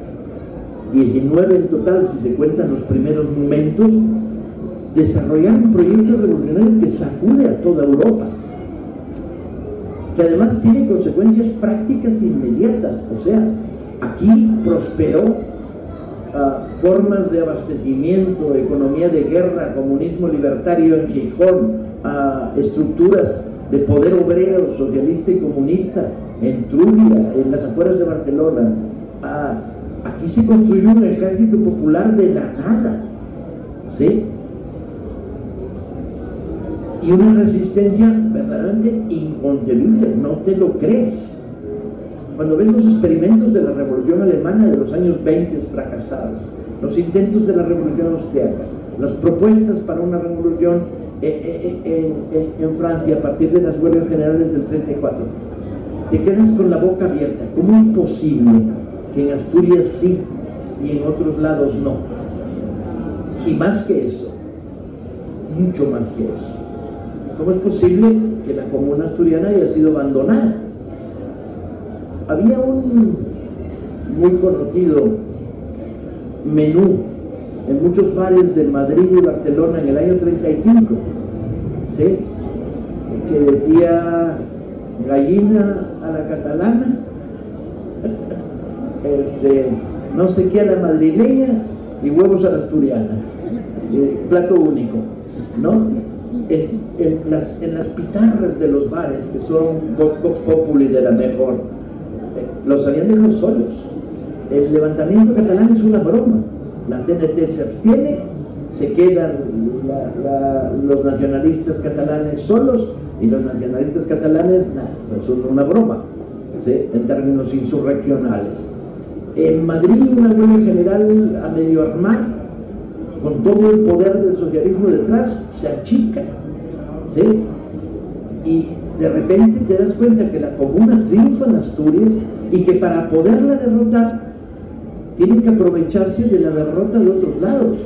19 en total si se cuentan los primeros momentos, desarrollar un proyecto revolucionario que sacude a toda Europa, que además tiene consecuencias prácticas inmediatas. O sea, aquí prosperó formas de abastecimiento, economía de guerra, comunismo libertario en Gijón, estructuras de poder obrero, socialista y comunista en Trubia, en las afueras de Barcelona. Aquí se construyó un ejército popular de la nada, ¿sí? Y una resistencia verdaderamente inconcebible, no te lo crees. Cuando ves los experimentos de la Revolución Alemana de los años 20 fracasados, los intentos de la Revolución Austriaca, las propuestas para una revolución en Francia a partir de las huelgas generales del 34, te quedas con la boca abierta. ¿Cómo es posible que en Asturias sí y en otros lados no? Y más que eso, mucho más que eso, ¿cómo es posible que la comuna asturiana haya sido abandonada? Había un muy conocido menú en muchos bares de Madrid y Barcelona en el año 35, ¿sí? Que decía gallina a la catalana, no sé qué a la madrileña y huevos a la asturiana, plato único, ¿no? En las pizarras de los bares, que son Vox Populi de la mejor, los habían dejado solos. El levantamiento catalán es una broma. La TNT se abstiene, se quedan los nacionalistas catalanes solos, y los nacionalistas catalanes, nada, son una broma, ¿sí? En términos insurreccionales. En Madrid, una huelga general a medio armar, con todo el poder del socialismo detrás, se achica, ¿sí? Y de repente te das cuenta que la comuna triunfa en Asturias y que para poderla derrotar tienen que aprovecharse de la derrota de otros lados.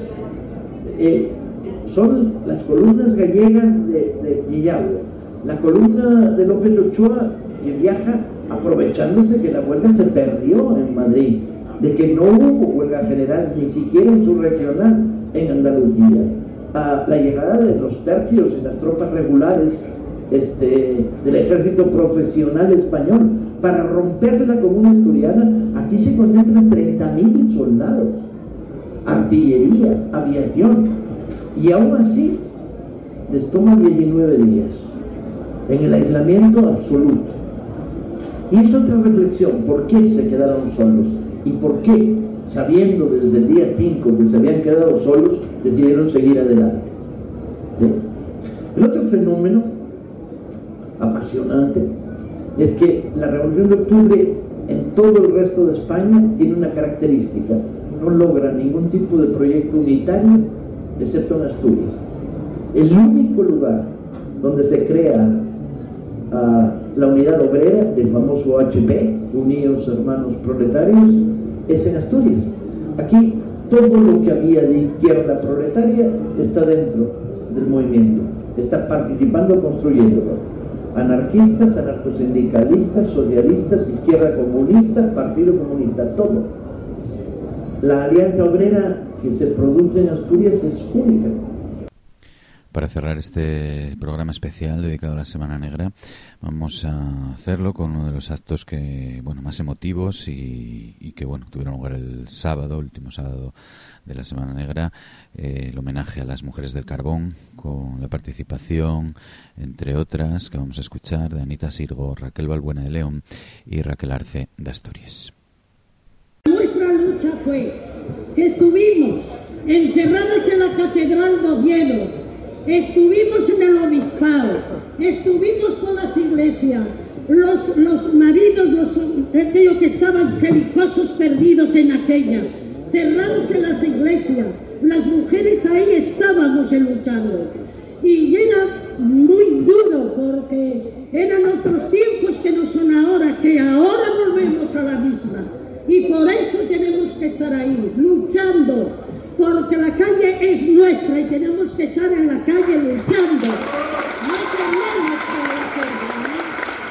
Son las columnas gallegas de Guillaume, la columna de López Ochoa, que viaja aprovechándose que la huelga se perdió en Madrid, de que no hubo huelga general, ni siquiera insurreccional en Andalucía. La llegada de los tercios y las tropas regulares del ejército profesional español para romper la comuna asturiana. Aquí se concentran 30.000 soldados, artillería, aviación, y aún así les toma 19 días en el aislamiento absoluto. Y es otra reflexión: ¿por qué se quedaron solos? ¿Y por qué, sabiendo desde el día 5 que se habían quedado solos, decidieron seguir adelante? ¿Sí? El otro fenómeno apasionante es que la Revolución de Octubre en todo el resto de España tiene una característica: no logra ningún tipo de proyecto unitario excepto en Asturias. El único lugar donde se crea la unidad obrera, el famoso HP, Unidos Hermanos Proletarios, es en Asturias. Aquí todo lo que había de izquierda proletaria está dentro del movimiento, está participando, construyéndolo. Anarquistas, anarcosindicalistas, socialistas, izquierda comunista, partido comunista, todo. La alianza obrera que se produce en Asturias es única. Para cerrar este programa especial dedicado a la Semana Negra, vamos a hacerlo con uno de los actos que, más emotivos y que, tuvieron lugar el sábado, último sábado de la Semana Negra, el homenaje a las mujeres del carbón, con la participación, entre otras, que vamos a escuchar, de Anita Sirgo, Raquel Balbuena de León y Raquel Arce de Asturias. Nuestra lucha fue que estuvimos encerrados en la Catedral de Oviedo, estuvimos en el obispado, estuvimos con las iglesias, los maridos, aquellos que estaban celicosos perdidos en aquella, cerrados en las iglesias, las mujeres ahí estábamos luchando. Y era muy duro, porque eran otros tiempos que no son ahora, que ahora volvemos a la misma. Y por eso tenemos que estar ahí, luchando, porque la calle es nuestra y tenemos que estar en la calle luchando. No tenemos que hacerlo, ¿no?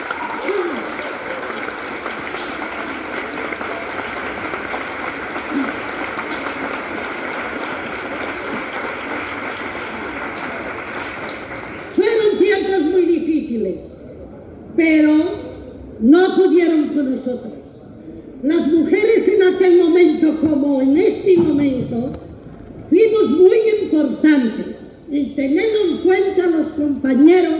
Fueron tiempos muy difíciles, pero no pudieron con nosotros. Las mujeres en aquel momento, como en este momento, fuimos muy importantes, y teniendo en cuenta los compañeros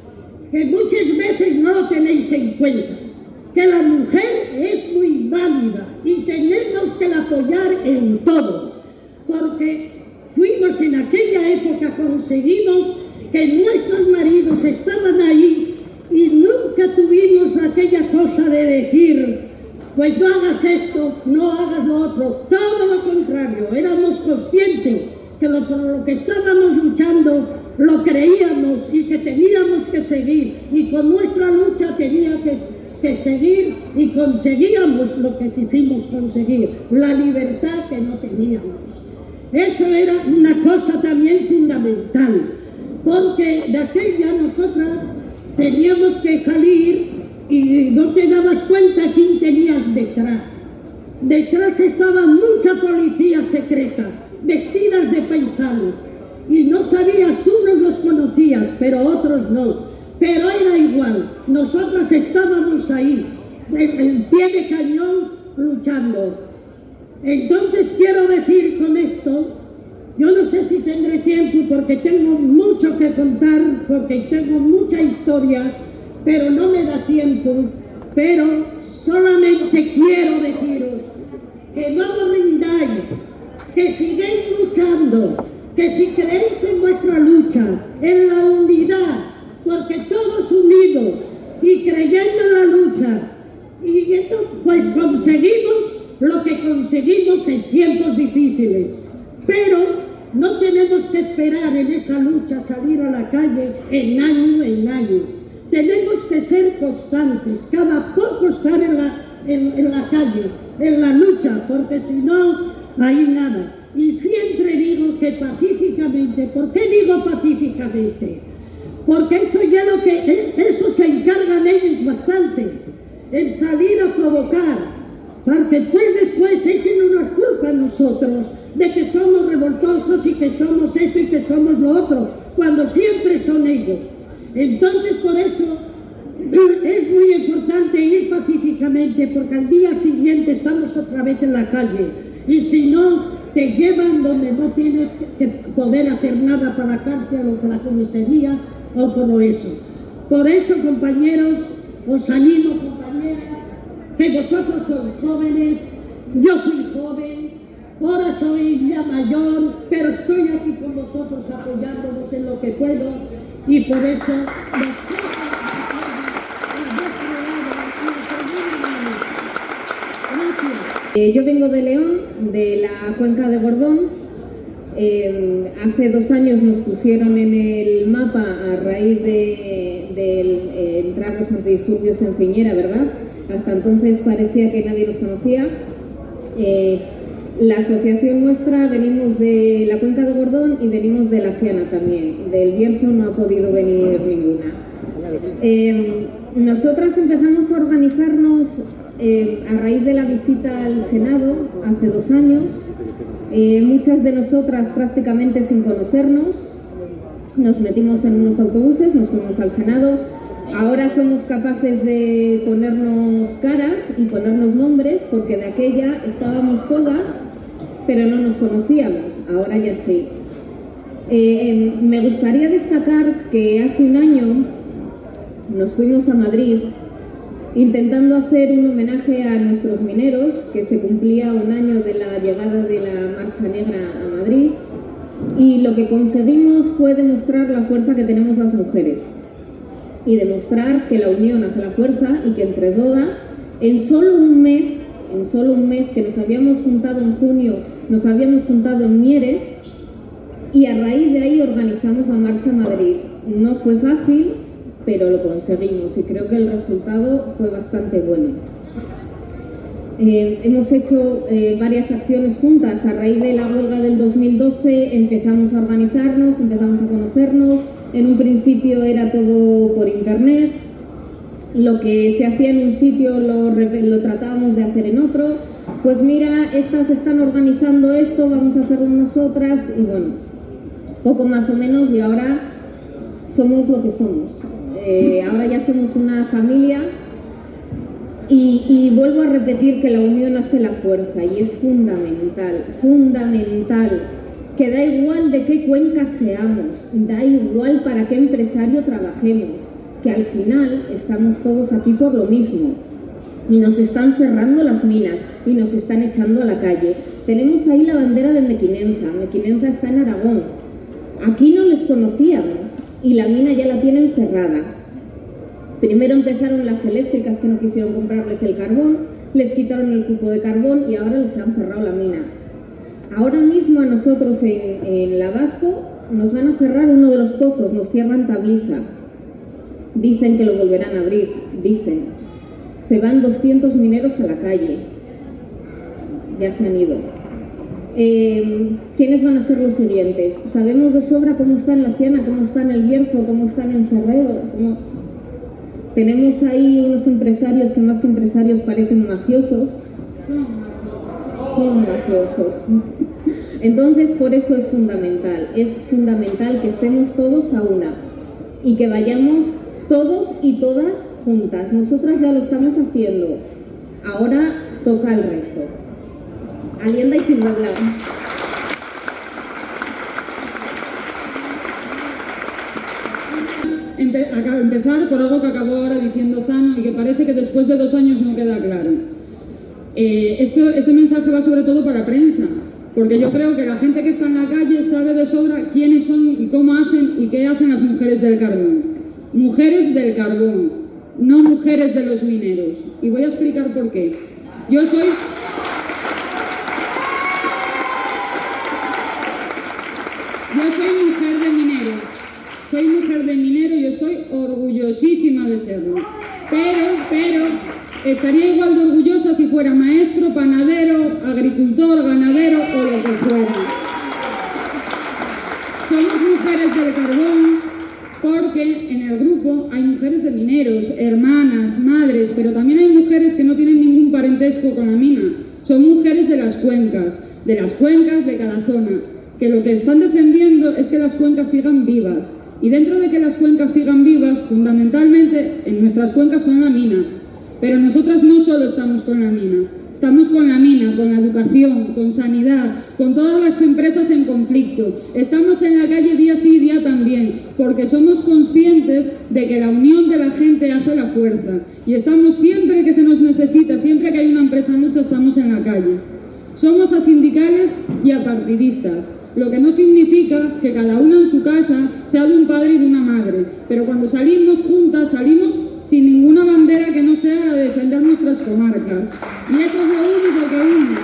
que muchas veces no lo tenéis en cuenta, que la mujer es muy válida y tenemos que la apoyar en todo, porque fuimos en aquella época, conseguimos que nuestros maridos estaban ahí y nunca tuvimos aquella cosa de decir, pues no hagas esto, no hagas lo otro, todo lo contrario, éramos conscientes que por lo que estábamos luchando lo creíamos y que teníamos que seguir, y con nuestra lucha tenía que seguir, y conseguíamos lo que quisimos conseguir, la libertad que no teníamos. Eso era una cosa también fundamental, porque de aquella nosotras teníamos que salir y no te dabas cuenta quién tenías detrás. Detrás estaba mucha policía secreta, vestidas de paisano, y no sabías, unos los conocías, pero otros no. Pero era igual, nosotras estábamos ahí, en pie de cañón, luchando. Entonces quiero decir con esto, yo no sé si tendré tiempo porque tengo mucho que contar, porque tengo mucha historia, pero no me da tiempo, pero solamente quiero deciros que no os rindáis, que sigáis luchando, que si creéis en vuestra lucha, en la unidad, porque todos unidos y creyendo en la lucha, y eso pues conseguimos lo que conseguimos en tiempos difíciles, pero no tenemos que esperar en esa lucha salir a la calle en año en año. Tenemos que ser constantes, cada poco estar en la calle, en la lucha, porque si no, hay nada. Y siempre digo que pacíficamente. ¿Por qué digo pacíficamente? Porque eso se encargan ellos bastante, en salir a provocar, para que después echen una culpa a nosotros de que somos revoltosos y que somos esto y que somos lo otro, cuando siempre son ellos. Entonces, por eso es muy importante ir pacíficamente, porque al día siguiente estamos otra vez en la calle, y si no, te llevan donde no tienes que poder hacer nada, para la cárcel o para la comisaría o todo eso. Por eso, compañeros, os animo, compañeras, que vosotros sois jóvenes, yo fui joven, ahora soy ya mayor, pero estoy aquí con vosotros apoyándonos en lo que puedo, y por eso yo vengo de León, de la cuenca de Gordón. Hace 2 años nos pusieron en el mapa a raíz de entrar los antidisturbios en Ciñera, ¿verdad? Hasta entonces parecía que nadie los conocía. La asociación nuestra venimos de la cuenca de Gordón y venimos de la Ciana también. Del Bierzo no ha podido venir ninguna. Nosotras empezamos a organizarnos a raíz de la visita al Senado hace 2 años. Muchas de nosotras prácticamente sin conocernos nos metimos en unos autobuses, nos fuimos al Senado. Ahora somos capaces de ponernos caras y ponernos nombres, porque de aquella estábamos todas, pero no nos conocíamos, ahora ya sí. Me gustaría destacar que hace 1 año nos fuimos a Madrid intentando hacer un homenaje a nuestros mineros, que se cumplía 1 año de la llegada de la Marcha Negra a Madrid, y lo que conseguimos fue demostrar la fuerza que tenemos las mujeres y demostrar que la unión hace la fuerza, y que entre todas, en solo un mes que nos habíamos juntado en junio, nos habíamos juntado en Mieres, y a raíz de ahí organizamos la Marcha Madrid. No fue fácil, pero lo conseguimos y creo que el resultado fue bastante bueno. Hemos hecho varias acciones juntas. A raíz de la huelga del 2012 empezamos a organizarnos, empezamos a conocernos. En un principio era todo por internet. Lo que se hacía en un sitio lo tratábamos de hacer en otro. Pues mira, estas están organizando esto, vamos a hacerlo nosotras. Y bueno, poco más o menos, y ahora somos lo que somos. Ahora ya somos una familia. Y vuelvo a repetir que la unión hace la fuerza y es fundamental, que da igual de qué cuenca seamos, da igual para qué empresario trabajemos, que al final estamos todos aquí por lo mismo y nos están cerrando las minas y nos están echando a la calle. Tenemos ahí la bandera de Mequinenza está en Aragón, aquí no les conocíamos y la mina ya la tienen cerrada. Primero empezaron las eléctricas que no quisieron comprarles el carbón, les quitaron el cupo de carbón y ahora les han cerrado la mina. Ahora mismo a nosotros en Lavasco nos van a cerrar uno de los pozos, nos cierran Tabliza. Dicen que lo volverán a abrir, dicen. Se van 200 mineros a la calle. Ya se han ido. ¿Quiénes van a ser los siguientes? Sabemos de sobra cómo está en La Ciana, cómo está en El Bierzo, cómo están en Ferrero, Tenemos ahí unos empresarios que más que empresarios parecen mafiosos. Son mafiosos. Entonces, por eso es fundamental que estemos todos a una y que vayamos todos y todas juntas. Nosotras ya lo estamos haciendo. Ahora toca el resto. Alienda y Ciudadela. Empezar por algo que acabó ahora diciendo Zan y que parece que después de 2 años no queda claro. Este mensaje va sobre todo para prensa, porque yo creo que la gente que está en la calle sabe de sobra quiénes son y cómo hacen y qué hacen las mujeres del carbón. Mujeres del carbón, no mujeres de los mineros. Y voy a explicar por qué. Yo soy mujer de minero. Soy mujer de minero y estoy orgullosísima de serlo. Pero estaría igual de orgullosa si fuera maestro, panadero, agricultor, ganadero o lo que fuera. Somos mujeres del carbón porque en el grupo hay mujeres de mineros, hermanas, madres, pero también hay mujeres que no tienen ningún parentesco con la mina. Son mujeres de las cuencas de cada zona, que lo que están defendiendo es que las cuencas sigan vivas. Y dentro de que las cuencas sigan vivas, fundamentalmente en nuestras cuencas son la mina. Pero nosotras no solo estamos con la mina, estamos con la mina, con la educación, con sanidad, con todas las empresas en conflicto. Estamos en la calle día sí y día también, porque somos conscientes de que la unión de la gente hace la fuerza. Y estamos siempre que se nos necesita, siempre que hay una empresa en lucha, estamos en la calle. Somos asindicales y apartidistas. Lo que no significa que cada una en su casa sea de un padre y de una madre, pero cuando salimos juntas, salimos sin ninguna bandera que no sea la de defender nuestras comarcas. Y eso es lo único que une.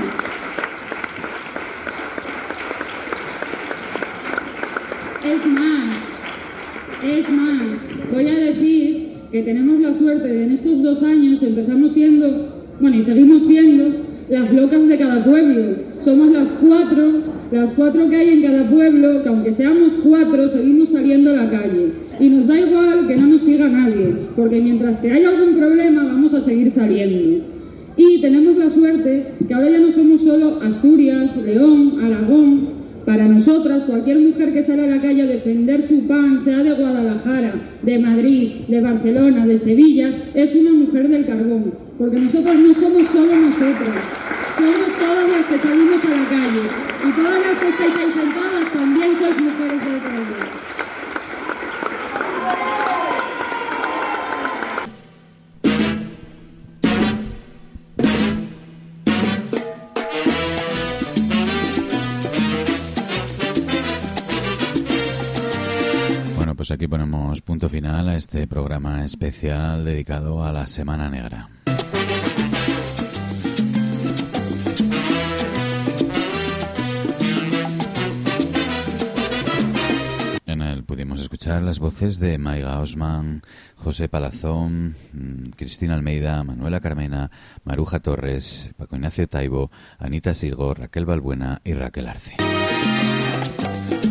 Es más, voy a decir que tenemos la suerte de en estos 2 años empezamos siendo, y seguimos siendo, las locas de cada pueblo. Somos las cuatro que hay en cada pueblo, que aunque seamos 4, seguimos saliendo a la calle. Y nos da igual que no nos siga nadie, porque mientras que haya algún problema vamos a seguir saliendo. Y tenemos la suerte que ahora ya no somos solo Asturias, León, Aragón. Para nosotras, cualquier mujer que sale a la calle a defender su pan, sea de Guadalajara, de Madrid, de Barcelona, de Sevilla, es una mujer del carbón. Porque nosotras no somos solo nosotras, somos todas las que salimos a la calle. Y todas las que estáis ahí sentadas también sois mujeres del carbón. Pues aquí ponemos punto final a este programa especial dedicado a la Semana Negra. escuchar las voces de Maiga Osman, José Palazón, Cristina Almeida, Manuela Carmena, Maruja Torres, Paco Ignacio Taibo, Anita Sigo, Raquel Balbuena y Raquel Arce.